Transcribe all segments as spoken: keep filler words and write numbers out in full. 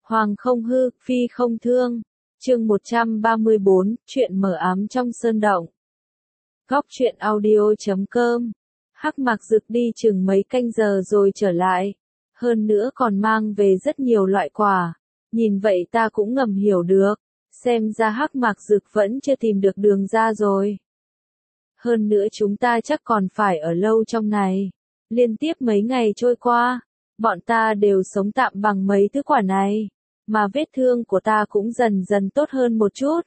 Hoàng không hư, phi không thương. Chương một trăm ba mươi bốn, chuyện mờ ám trong sơn động. Góc truyện audio.com. Hắc Mạc Dực đi chừng mấy canh giờ rồi trở lại. Hơn nữa còn mang về rất nhiều loại quà. Nhìn vậy ta cũng ngầm hiểu được. Xem ra Hắc Mạc Dực vẫn chưa tìm được đường ra rồi. Hơn nữa chúng ta chắc còn phải ở lâu trong này. Liên tiếp mấy ngày trôi qua, bọn ta đều sống tạm bằng mấy thứ quả này. Mà vết thương của ta cũng dần dần tốt hơn một chút.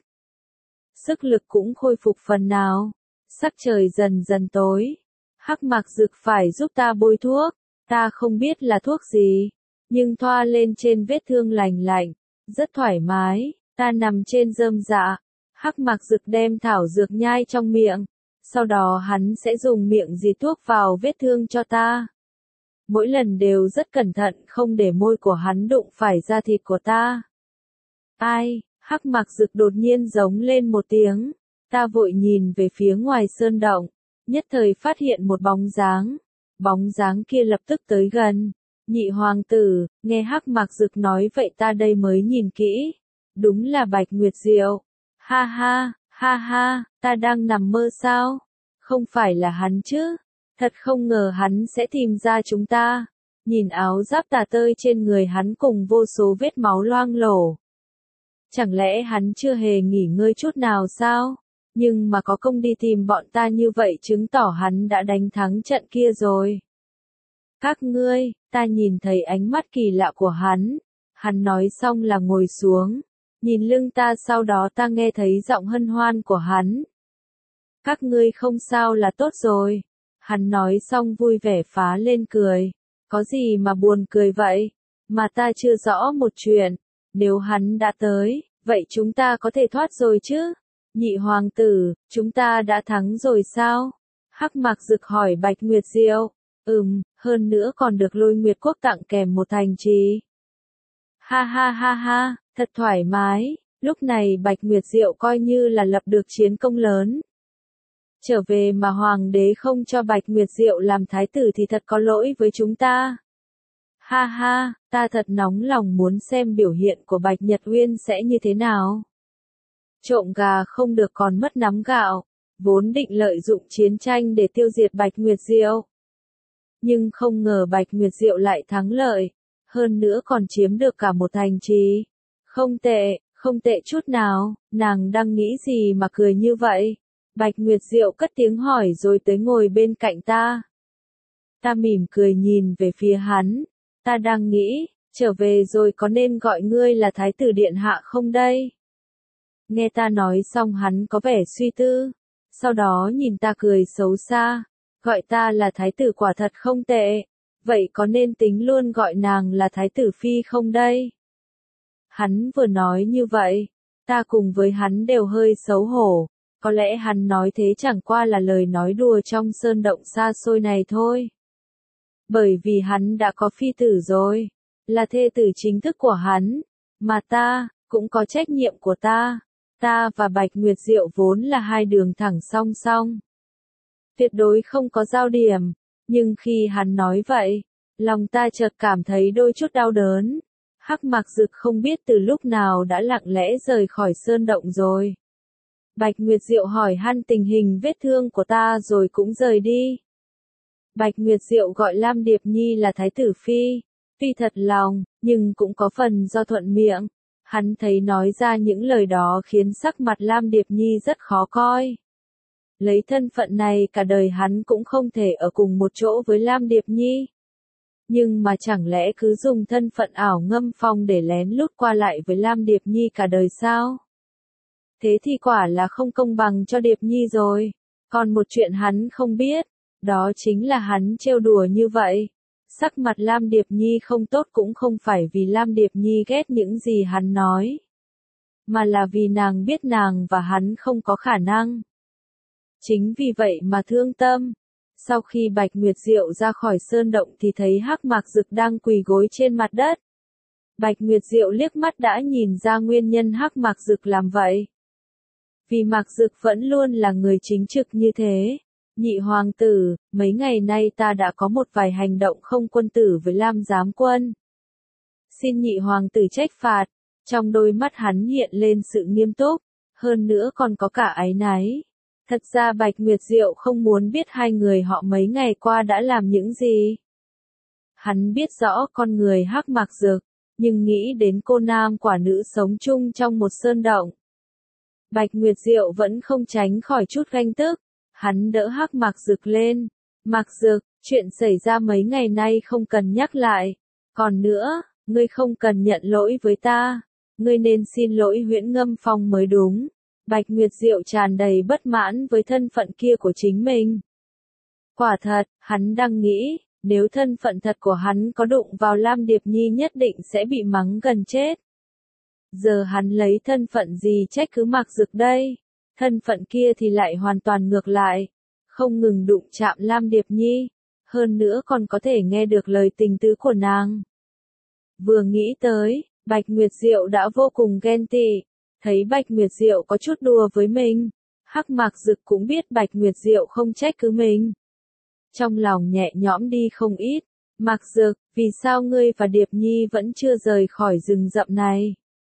Sức lực cũng khôi phục phần nào. Sắc trời dần dần tối. Hắc Mạc Dực phải giúp ta bôi thuốc. Ta không biết là thuốc gì. Nhưng thoa lên trên vết thương lành lạnh. Rất thoải mái. Ta nằm trên rơm dạ. Hắc Mạc Dực đem thảo dược nhai trong miệng. Sau đó hắn sẽ dùng miệng dì thuốc vào vết thương cho ta. Mỗi lần đều rất cẩn thận không để môi của hắn đụng phải da thịt của ta. Ai, Hắc Mạc Dực đột nhiên giống lên một tiếng. Ta vội nhìn về phía ngoài sơn động. Nhất thời phát hiện một bóng dáng. Bóng dáng kia lập tức tới gần. Nhị hoàng tử, nghe Hắc Mạc Dực nói vậy ta đây mới nhìn kỹ. Đúng là Bạch Nguyệt Diệu. Ha ha, ha ha, ta đang nằm mơ sao? Không phải là hắn chứ? Thật không ngờ hắn sẽ tìm ra chúng ta. Nhìn áo giáp tà tơi trên người hắn cùng vô số vết máu loang lổ. Chẳng lẽ hắn chưa hề nghỉ ngơi chút nào sao? Nhưng mà có công đi tìm bọn ta như vậy chứng tỏ hắn đã đánh thắng trận kia rồi. Các ngươi, ta nhìn thấy ánh mắt kỳ lạ của hắn. Hắn nói xong là ngồi xuống. Nhìn lưng ta sau đó ta nghe thấy giọng hân hoan của hắn. Các ngươi không sao là tốt rồi. Hắn nói xong vui vẻ phá lên cười. Có gì mà buồn cười vậy? Mà ta chưa rõ một chuyện. Nếu hắn đã tới, vậy chúng ta có thể thoát rồi chứ? Nhị hoàng tử, chúng ta đã thắng rồi sao? Hắc Mạc Dực hỏi Bạch Nguyệt Diệu. Ừm, hơn nữa còn được Lôi Nguyệt Quốc tặng kèm một thành trì. Ha ha ha ha, thật thoải mái. Lúc này Bạch Nguyệt Diệu coi như là lập được chiến công lớn. Trở về mà hoàng đế không cho Bạch Nguyệt Diệu làm thái tử thì thật có lỗi với chúng ta. Ha ha, ta thật nóng lòng muốn xem biểu hiện của Bạch Nhật Uyên sẽ như thế nào. Trộm gà không được còn mất nắm gạo, vốn định lợi dụng chiến tranh để tiêu diệt Bạch Nguyệt Diệu. Nhưng không ngờ Bạch Nguyệt Diệu lại thắng lợi, hơn nữa còn chiếm được cả một thành trì. Không tệ, không tệ chút nào, nàng đang nghĩ gì mà cười như vậy? Bạch Nguyệt Diệu cất tiếng hỏi rồi tới ngồi bên cạnh ta. Ta mỉm cười nhìn về phía hắn. Ta đang nghĩ, trở về rồi có nên gọi ngươi là Thái tử Điện Hạ không đây? Nghe ta nói xong hắn có vẻ suy tư. Sau đó nhìn ta cười xấu xa. Gọi ta là Thái tử quả thật không tệ. Vậy có nên tính luôn gọi nàng là Thái tử Phi không đây? Hắn vừa nói như vậy. Ta cùng với hắn đều hơi xấu hổ. Có lẽ hắn nói thế chẳng qua là lời nói đùa trong sơn động xa xôi này thôi. Bởi vì hắn đã có phi tử rồi, là thê tử chính thức của hắn, mà ta, cũng có trách nhiệm của ta. Ta và Bạch Nguyệt Diệu vốn là hai đường thẳng song song. Tuyệt đối không có giao điểm, nhưng khi hắn nói vậy, lòng ta chợt cảm thấy đôi chút đau đớn. Hắc Mạc Dực không biết từ lúc nào đã lặng lẽ rời khỏi sơn động rồi. Bạch Nguyệt Diệu hỏi han tình hình vết thương của ta rồi cũng rời đi. Bạch Nguyệt Diệu gọi Lam Điệp Nhi là Thái tử Phi. Tuy thật lòng, nhưng cũng có phần do thuận miệng. Hắn thấy nói ra những lời đó khiến sắc mặt Lam Điệp Nhi rất khó coi. Lấy thân phận này cả đời hắn cũng không thể ở cùng một chỗ với Lam Điệp Nhi. Nhưng mà chẳng lẽ cứ dùng thân phận ảo ngâm phong để lén lút qua lại với Lam Điệp Nhi cả đời sao? Thế thì quả là không công bằng cho Điệp Nhi rồi. Còn một chuyện hắn không biết, đó chính là hắn trêu đùa như vậy. Sắc mặt Lam Điệp Nhi không tốt cũng không phải vì Lam Điệp Nhi ghét những gì hắn nói. Mà là vì nàng biết nàng và hắn không có khả năng. Chính vì vậy mà thương tâm. Sau khi Bạch Nguyệt Diệu ra khỏi sơn động thì thấy Hắc Mạc Dực đang quỳ gối trên mặt đất. Bạch Nguyệt Diệu liếc mắt đã nhìn ra nguyên nhân Hắc Mạc Dực làm vậy. Vì Mạc Dực vẫn luôn là người chính trực như thế. Nhị hoàng tử, mấy ngày nay ta đã có một vài hành động không quân tử với Lam Giám Quân. Xin nhị hoàng tử trách phạt. Trong đôi mắt hắn hiện lên sự nghiêm túc, hơn nữa còn có cả áy náy. Thật ra Bạch Nguyệt Diệu không muốn biết hai người họ mấy ngày qua đã làm những gì. Hắn biết rõ con người Hắc Mạc Dực, nhưng nghĩ đến cô nam quả nữ sống chung trong một sơn động. Bạch Nguyệt Diệu vẫn không tránh khỏi chút ganh tức. Hắn đỡ Hắc Mạc Dực lên. Mạc Dực, chuyện xảy ra mấy ngày nay không cần nhắc lại. Còn nữa, ngươi không cần nhận lỗi với ta. Ngươi nên xin lỗi Huyễn Ngâm Phong mới đúng. Bạch Nguyệt Diệu tràn đầy bất mãn với thân phận kia của chính mình. Quả thật, hắn đang nghĩ, nếu thân phận thật của hắn có đụng vào Lam Điệp Nhi nhất định sẽ bị mắng gần chết. Giờ hắn lấy thân phận gì trách cứ Mạc Dực đây? Thân phận kia thì lại hoàn toàn ngược lại. Không ngừng đụng chạm Lam Điệp Nhi. Hơn nữa còn có thể nghe được lời tình tứ của nàng. Vừa nghĩ tới, Bạch Nguyệt Diệu đã vô cùng ghen tị. Thấy Bạch Nguyệt Diệu có chút đùa với mình. Hắc Mạc Dực cũng biết Bạch Nguyệt Diệu không trách cứ mình. Trong lòng nhẹ nhõm đi không ít. Mạc Dực, vì sao ngươi và Điệp Nhi vẫn chưa rời khỏi rừng rậm này?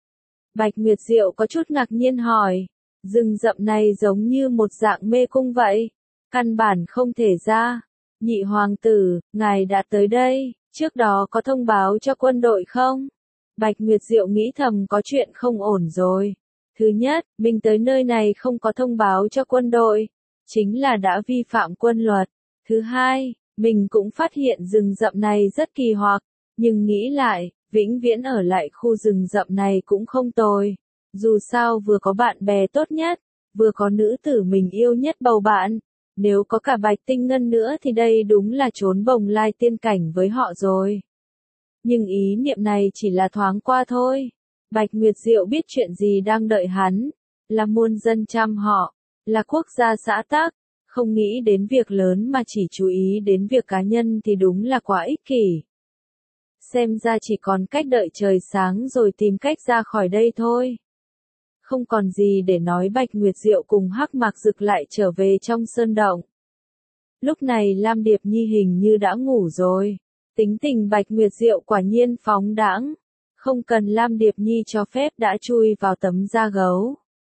Bạch Nguyệt Diệu có chút ngạc nhiên hỏi. Rừng rậm này giống như một dạng mê cung vậy. Căn bản không thể ra. Nhị hoàng tử, ngài đã tới đây, trước đó có thông báo cho quân đội không? Bạch Nguyệt Diệu nghĩ thầm có chuyện không ổn rồi. Thứ nhất, mình tới nơi này không có thông báo cho quân đội. Chính là đã vi phạm quân luật. Thứ hai, mình cũng phát hiện rừng rậm này rất kỳ hoặc. Nhưng nghĩ lại, vĩnh viễn ở lại khu rừng rậm này cũng không tồi. Dù sao vừa có bạn bè tốt nhất, vừa có nữ tử mình yêu nhất bầu bạn. Nếu có cả Bạch Tinh Ngân nữa thì đây đúng là trốn bồng lai tiên cảnh với họ rồi. Nhưng ý niệm này chỉ là thoáng qua thôi. Bạch Nguyệt Diệu biết chuyện gì đang đợi hắn. Là muôn dân chăm họ. Là quốc gia xã tắc. Không nghĩ đến việc lớn mà chỉ chú ý đến việc cá nhân thì đúng là quá ích kỷ. Xem ra chỉ còn cách đợi trời sáng rồi tìm cách ra khỏi đây thôi. Không còn gì để nói, Bạch Nguyệt Diệu cùng Hắc Mạc Dực lại trở về trong sơn động. Lúc này Lam Điệp Nhi hình như đã ngủ rồi. Tính tình Bạch Nguyệt Diệu quả nhiên phóng đãng. Không cần Lam Điệp Nhi cho phép đã chui vào tấm da gấu.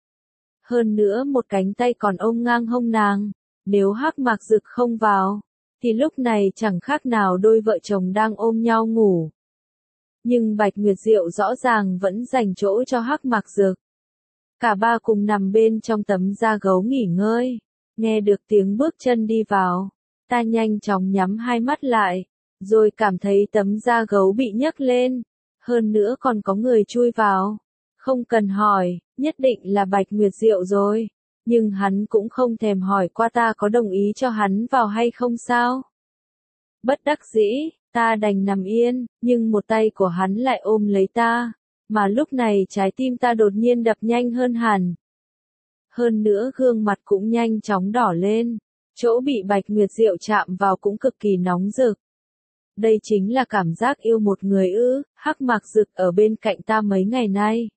Hơn nữa một cánh tay còn ôm ngang hông nàng. Nếu Hắc Mạc Dực không vào, thì lúc này chẳng khác nào đôi vợ chồng đang ôm nhau ngủ. Nhưng Bạch Nguyệt Diệu rõ ràng vẫn dành chỗ cho Hắc Mạc Dực. Cả ba cùng nằm bên trong tấm da gấu nghỉ ngơi. Nghe được tiếng bước chân đi vào, ta nhanh chóng nhắm hai mắt lại, rồi cảm thấy tấm da gấu bị nhấc lên. Hơn nữa còn có người chui vào. Không cần hỏi, nhất định là Bạch Nguyệt Diệu rồi. Nhưng hắn cũng không thèm hỏi qua ta có đồng ý cho hắn vào hay không sao. Bất đắc dĩ, ta đành nằm yên, nhưng một tay của hắn lại ôm lấy ta. Mà lúc này trái tim ta đột nhiên đập nhanh hơn hẳn. Hơn nữa gương mặt cũng nhanh chóng đỏ lên. Chỗ bị Bạch Nguyệt Diệu chạm vào cũng cực kỳ nóng rực. Đây chính là cảm giác yêu một người ư? Hắc Mạc Dực ở bên cạnh ta mấy ngày nay.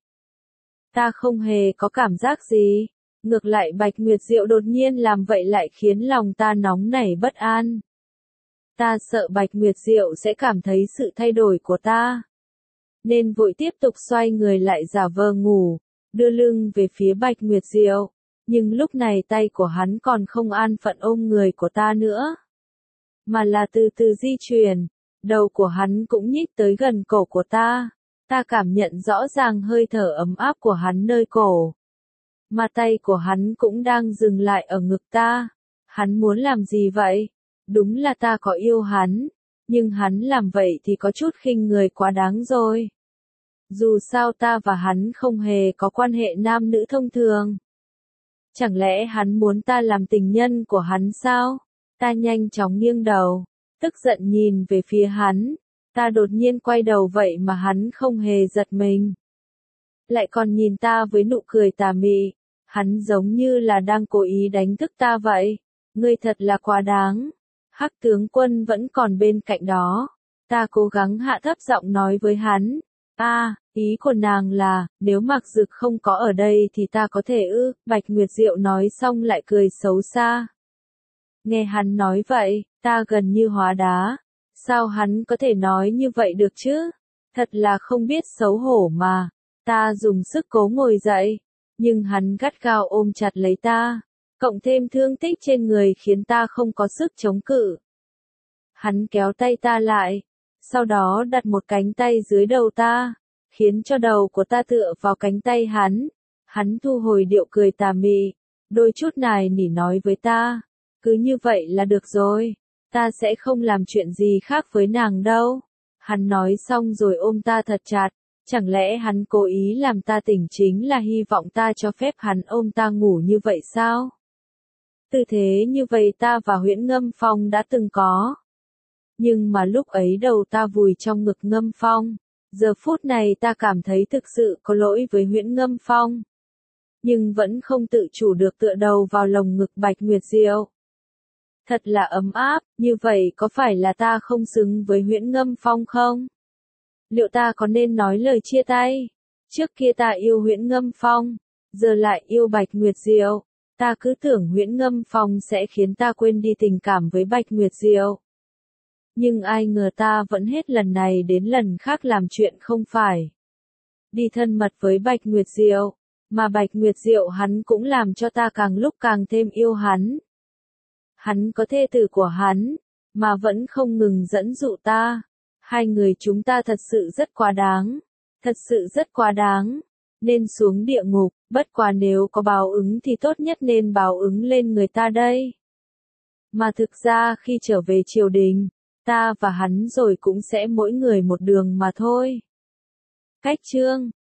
Ta không hề có cảm giác gì. Ngược lại Bạch Nguyệt Diệu đột nhiên làm vậy lại khiến lòng ta nóng nảy bất an. Ta sợ Bạch Nguyệt Diệu sẽ cảm thấy sự thay đổi của ta. Nên vội tiếp tục xoay người lại giả vờ ngủ, đưa lưng về phía Bạch Nguyệt Diệu. Nhưng lúc này tay của hắn còn không an phận ôm người của ta nữa. Mà là từ từ di chuyển, đầu của hắn cũng nhích tới gần cổ của ta. Ta cảm nhận rõ ràng hơi thở ấm áp của hắn nơi cổ. Mà tay của hắn cũng đang dừng lại ở ngực ta. Hắn muốn làm gì vậy? Đúng là ta có yêu hắn. Nhưng hắn làm vậy thì có chút khinh người quá đáng rồi. Dù sao ta và hắn không hề có quan hệ nam nữ thông thường. Chẳng lẽ hắn muốn ta làm tình nhân của hắn sao? Ta nhanh chóng nghiêng đầu, tức giận nhìn về phía hắn. Ta đột nhiên quay đầu vậy mà hắn không hề giật mình. Lại còn nhìn ta với nụ cười tà mị. Hắn giống như là đang cố ý đánh thức ta vậy. Ngươi thật là quá đáng. Hắc tướng quân vẫn còn bên cạnh đó. Ta cố gắng hạ thấp giọng nói với hắn. A, à, ý của nàng là, nếu Mạc Dực không có ở đây thì ta có thể ư? Bạch Nguyệt Diệu nói xong lại cười xấu xa. Nghe hắn nói vậy, ta gần như hóa đá. Sao hắn có thể nói như vậy được chứ? Thật là không biết xấu hổ mà. Ta dùng sức cố ngồi dậy, nhưng hắn gắt gao ôm chặt lấy ta, cộng thêm thương tích trên người khiến ta không có sức chống cự. Hắn kéo tay ta lại, sau đó đặt một cánh tay dưới đầu ta, khiến cho đầu của ta tựa vào cánh tay hắn. Hắn thu hồi điệu cười tà mị, đôi chút nài nỉ nói với ta, cứ như vậy là được rồi, ta sẽ không làm chuyện gì khác với nàng đâu. Hắn nói xong rồi ôm ta thật chặt, chẳng lẽ hắn cố ý làm ta tỉnh chính là hy vọng ta cho phép hắn ôm ta ngủ như vậy sao? Tư thế như vậy ta và Huyễn Ngâm Phong đã từng có. Nhưng mà lúc ấy đầu ta vùi trong ngực Ngâm Phong, giờ phút này ta cảm thấy thực sự có lỗi với Huyễn Ngâm Phong. Nhưng vẫn không tự chủ được tựa đầu vào lồng ngực Bạch Nguyệt Diệu. Thật là ấm áp, như vậy có phải là ta không xứng với Huyễn Ngâm Phong không? Liệu ta có nên nói lời chia tay? Trước kia ta yêu Huyễn Ngâm Phong, giờ lại yêu Bạch Nguyệt Diệu. Ta cứ tưởng Huyễn Ngâm Phong sẽ khiến ta quên đi tình cảm với Bạch Nguyệt Diệu. Nhưng ai ngờ ta vẫn hết lần này đến lần khác làm chuyện không phải. Đi thân mật với Bạch Nguyệt Diệu, mà Bạch Nguyệt Diệu hắn cũng làm cho ta càng lúc càng thêm yêu hắn. Hắn có thê tử của hắn, mà vẫn không ngừng dẫn dụ ta. Hai người chúng ta thật sự rất quá đáng. Thật sự rất quá đáng. Nên xuống địa ngục, bất quá nếu có báo ứng thì tốt nhất nên báo ứng lên người ta đây. Mà thực ra khi trở về triều đình, ta và hắn rồi cũng sẽ mỗi người một đường mà thôi. Cách chương